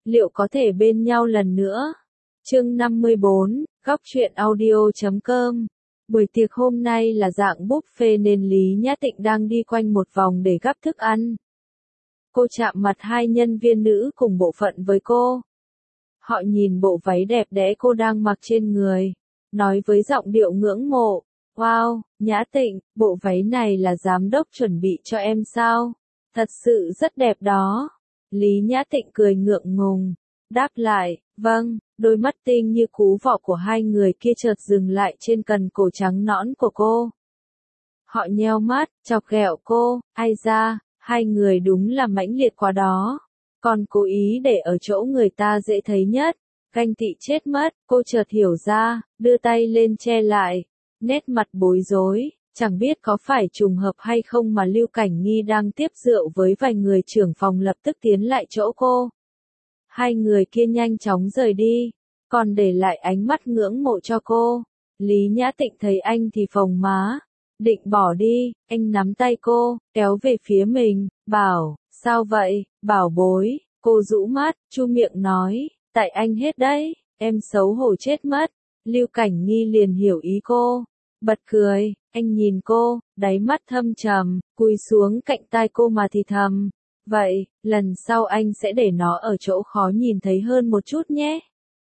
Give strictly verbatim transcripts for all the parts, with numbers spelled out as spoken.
liệu có thể bên nhau lần nữa? Chương năm mươi bốn, góc truyện audio chấm com. Buổi tiệc hôm nay là dạng buffet nên Lý Nhã Tịnh đang đi quanh một vòng để gắp thức ăn. Cô chạm mặt hai nhân viên nữ cùng bộ phận với cô. Họ nhìn bộ váy đẹp đẽ cô đang mặc trên người, nói với giọng điệu ngưỡng mộ, "Wow, Nhã Tịnh, bộ váy này là giám đốc chuẩn bị cho em sao? Thật sự rất đẹp đó." Lý Nhã Tịnh cười ngượng ngùng, đáp lại, "Vâng." Đôi mắt tinh như cú vọ của hai người kia chợt dừng lại trên cần cổ trắng nõn của cô. Họ nheo mắt, chọc ghẹo cô, "Ai da, hai người đúng là mãnh liệt quá đó. Còn cố ý để ở chỗ người ta dễ thấy nhất." Ganh tị chết mất, cô chợt hiểu ra, đưa tay lên che lại, nét mặt bối rối, chẳng biết có phải trùng hợp hay không mà Lưu Cảnh Nghi đang tiếp rượu với vài người trưởng phòng lập tức tiến lại chỗ cô. Hai người kia nhanh chóng rời đi, còn để lại ánh mắt ngưỡng mộ cho cô. Lý Nhã Tịnh thấy anh thì phồng má, định bỏ đi, anh nắm tay cô, kéo về phía mình, bảo, "Sao vậy, bảo bối?" Cô rũ mắt, chu miệng nói, "Tại anh hết đấy." Em xấu hổ chết mất. Lưu Cảnh Nghi liền hiểu ý cô, bật cười, anh nhìn cô, đáy mắt thâm trầm, cúi xuống cạnh tai cô mà thì thầm, "Vậy, lần sau anh sẽ để nó ở chỗ khó nhìn thấy hơn một chút nhé."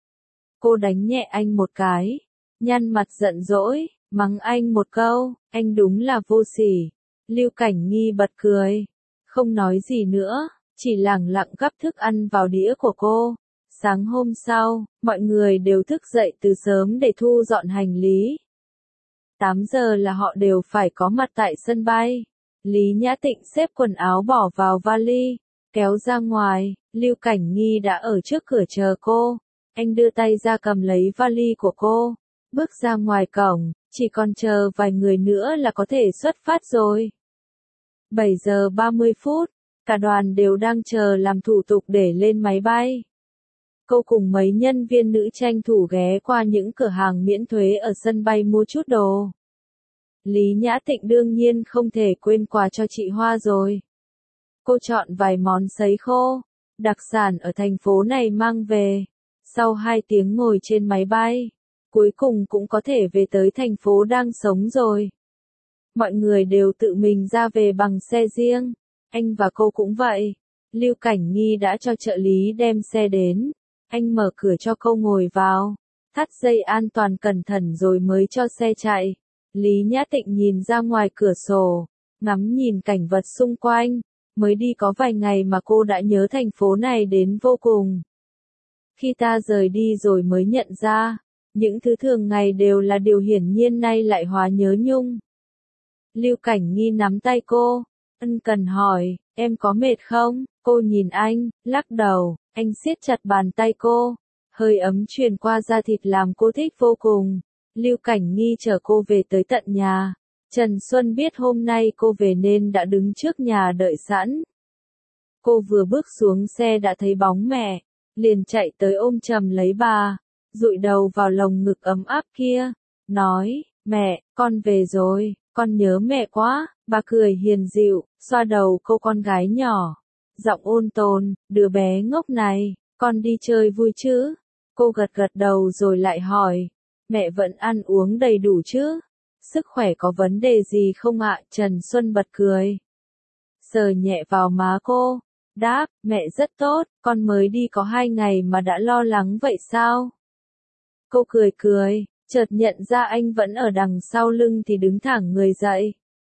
Cô đánh nhẹ anh một cái, nhăn mặt giận dỗi, mắng anh một câu, "Anh đúng là vô sỉ." Lưu Cảnh Nghi bật cười, không nói gì nữa, chỉ lẳng lặng gắp thức ăn vào đĩa của cô. Sáng hôm sau, mọi người đều thức dậy từ sớm để thu dọn hành lý. tám giờ là họ đều phải có mặt tại sân bay. Lý Nhã Tịnh xếp quần áo bỏ vào vali, kéo ra ngoài, Lưu Cảnh Nghi đã ở trước cửa chờ cô. Anh đưa tay ra cầm lấy vali của cô, bước ra ngoài cổng, chỉ còn chờ vài người nữa là có thể xuất phát rồi. bảy giờ ba mươi phút, cả đoàn đều đang chờ làm thủ tục để lên máy bay. Cô cùng mấy nhân viên nữ tranh thủ ghé qua những cửa hàng miễn thuế ở sân bay mua chút đồ. Lý Nhã Tịnh đương nhiên không thể quên quà cho chị Hoa rồi. Cô chọn vài món sấy khô, đặc sản ở thành phố này mang về. Sau hai tiếng ngồi trên máy bay, cuối cùng cũng có thể về tới thành phố đang sống rồi. Mọi người đều tự mình ra về bằng xe riêng, anh và cô cũng vậy. Lưu Cảnh Nghi đã cho trợ lý đem xe đến, anh mở cửa cho cô ngồi vào, thắt dây an toàn cẩn thận rồi mới cho xe chạy. Lý Nhã Tịnh nhìn ra ngoài cửa sổ, ngắm nhìn cảnh vật xung quanh, mới đi có vài ngày mà cô đã nhớ thành phố này đến vô cùng. Khi ta rời đi rồi mới nhận ra, những thứ thường ngày đều là điều hiển nhiên nay lại hóa nhớ nhung. Lưu Cảnh Nghi nắm tay cô, ân cần hỏi, "Em có mệt không?" Cô nhìn anh, lắc đầu, anh siết chặt bàn tay cô, hơi ấm truyền qua da thịt làm cô thích vô cùng. Lưu Cảnh Nghi chở cô về tới tận nhà. Trần Xuân biết hôm nay cô về nên đã đứng trước nhà đợi sẵn. Cô vừa bước xuống xe đã thấy bóng mẹ, liền chạy tới ôm chầm lấy bà, dụi đầu vào lồng ngực ấm áp kia, nói, "Mẹ, con về rồi, con nhớ mẹ quá." Bà cười hiền dịu, xoa đầu cô con gái nhỏ, giọng ôn tồn, "Đứa bé ngốc này, con đi chơi vui chứ?" Cô gật gật đầu rồi lại hỏi, "Mẹ vẫn ăn uống đầy đủ chứ? Sức khỏe có vấn đề gì không ạ?" Trần Xuân bật cười, sờ nhẹ vào má cô, đáp, "Mẹ rất tốt, con mới đi có hai ngày mà đã lo lắng vậy sao?" Cô cười cười, chợt nhận ra anh vẫn ở đằng sau lưng thì đứng thẳng người dậy.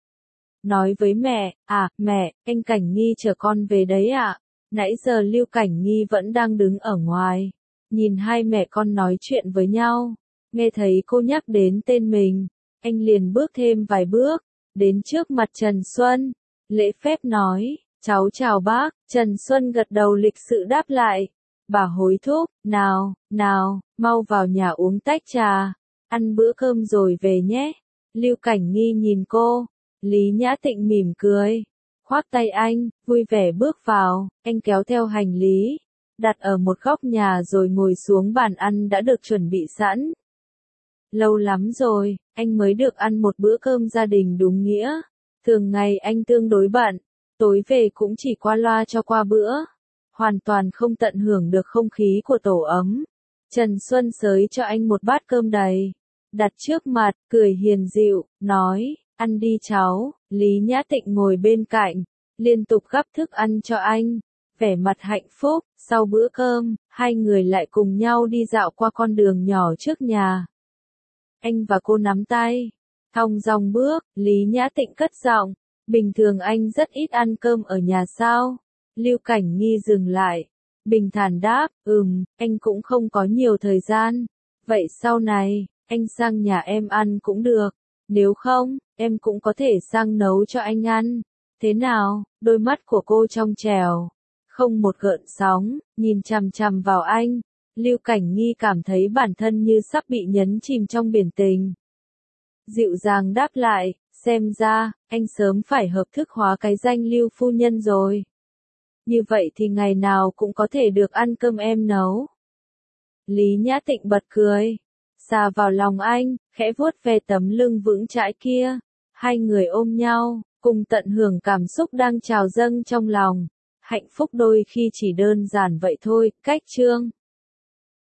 Nói với mẹ, "À, mẹ, anh Cảnh Nghi chờ con về đấy ạ." Nãy giờ Lưu Cảnh Nghi vẫn đang đứng ở ngoài, nhìn hai mẹ con nói chuyện với nhau, nghe thấy cô nhắc đến tên mình, anh liền bước thêm vài bước, đến trước mặt Trần Xuân, lễ phép nói, "Cháu chào bác." Trần Xuân gật đầu lịch sự đáp lại, bà hối thúc, "Nào, nào, mau vào nhà uống tách trà, ăn bữa cơm rồi về nhé." Lưu Cảnh Nghi nhìn cô, Lý Nhã Tịnh mỉm cười, khoác tay anh, vui vẻ bước vào, anh kéo theo hành lý, đặt ở một góc nhà rồi ngồi xuống bàn ăn đã được chuẩn bị sẵn. Lâu lắm rồi, anh mới được ăn một bữa cơm gia đình đúng nghĩa. Thường ngày anh tương đối bận, tối về cũng chỉ qua loa cho qua bữa. hoàn toàn không tận hưởng được không khí của tổ ấm. Trần Xuân xới cho anh một bát cơm đầy, đặt trước mặt, cười hiền dịu, nói, ăn đi cháu. Lý Nhã Tịnh ngồi bên cạnh, liên tục gắp thức ăn cho anh, vẻ mặt hạnh phúc. Sau bữa cơm, hai người lại cùng nhau đi dạo qua con đường nhỏ trước nhà. Anh và cô nắm tay, thong dong bước. Lý Nhã Tịnh cất giọng, bình thường anh rất ít ăn cơm ở nhà sao? Lưu Cảnh Nghi dừng lại, bình thản đáp, ừm, anh cũng không có nhiều thời gian. Vậy sau này, anh sang nhà em ăn cũng được, nếu không, em cũng có thể sang nấu cho anh ăn. Thế nào? Đôi mắt của cô trong trẻo, không một gợn sóng, nhìn chằm chằm vào anh. Lưu Cảnh Nghi cảm thấy bản thân như sắp bị nhấn chìm trong biển tình. Dịu dàng đáp lại, xem ra, anh sớm phải hợp thức hóa cái danh Lưu phu nhân rồi. Như vậy thì ngày nào cũng có thể được ăn cơm em nấu. Lý Nhã Tịnh bật cười, xà vào lòng anh, khẽ vuốt ve tấm lưng vững chãi kia. Hai người ôm nhau, cùng tận hưởng cảm xúc đang trào dâng trong lòng. Hạnh phúc đôi khi chỉ đơn giản vậy thôi. Cách chương